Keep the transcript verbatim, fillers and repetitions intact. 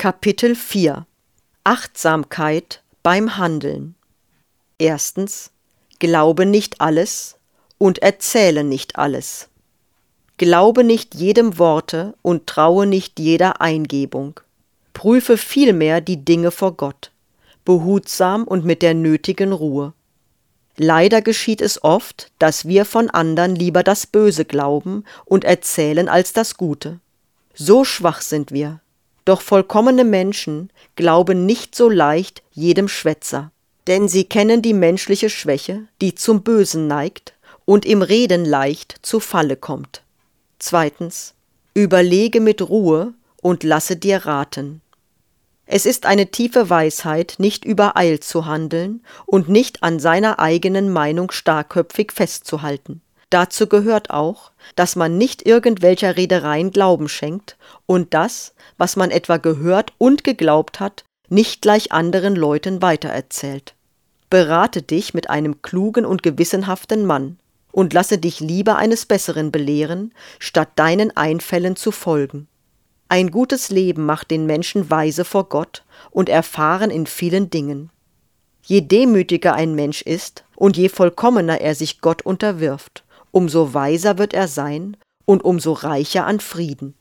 Kapitel vier Achtsamkeit beim Handeln. Erstens. Glaube nicht alles und erzähle nicht alles. Glaube nicht jedem Worte und traue nicht jeder Eingebung. Prüfe vielmehr die Dinge vor Gott, behutsam und mit der nötigen Ruhe. Leider geschieht es oft, dass wir von andern lieber das Böse glauben und erzählen als das Gute. So schwach sind wir. Doch vollkommene Menschen glauben nicht so leicht jedem Schwätzer, denn sie kennen die menschliche Schwäche, die zum Bösen neigt und im Reden leicht zu Falle kommt. Zweitens. Überlege mit Ruhe und lasse dir raten. Es ist eine tiefe Weisheit, nicht übereilt zu handeln und nicht an seiner eigenen Meinung starrköpfig festzuhalten. Dazu gehört auch, dass man nicht irgendwelcher Redereien Glauben schenkt und das, was man etwa gehört und geglaubt hat, nicht gleich anderen Leuten weitererzählt. Berate dich mit einem klugen und gewissenhaften Mann und lasse dich lieber eines Besseren belehren, statt deinen Einfällen zu folgen. Ein gutes Leben macht den Menschen weise vor Gott und erfahren in vielen Dingen. Je demütiger ein Mensch ist und je vollkommener er sich Gott unterwirft, umso weiser wird er sein und umso reicher an Frieden.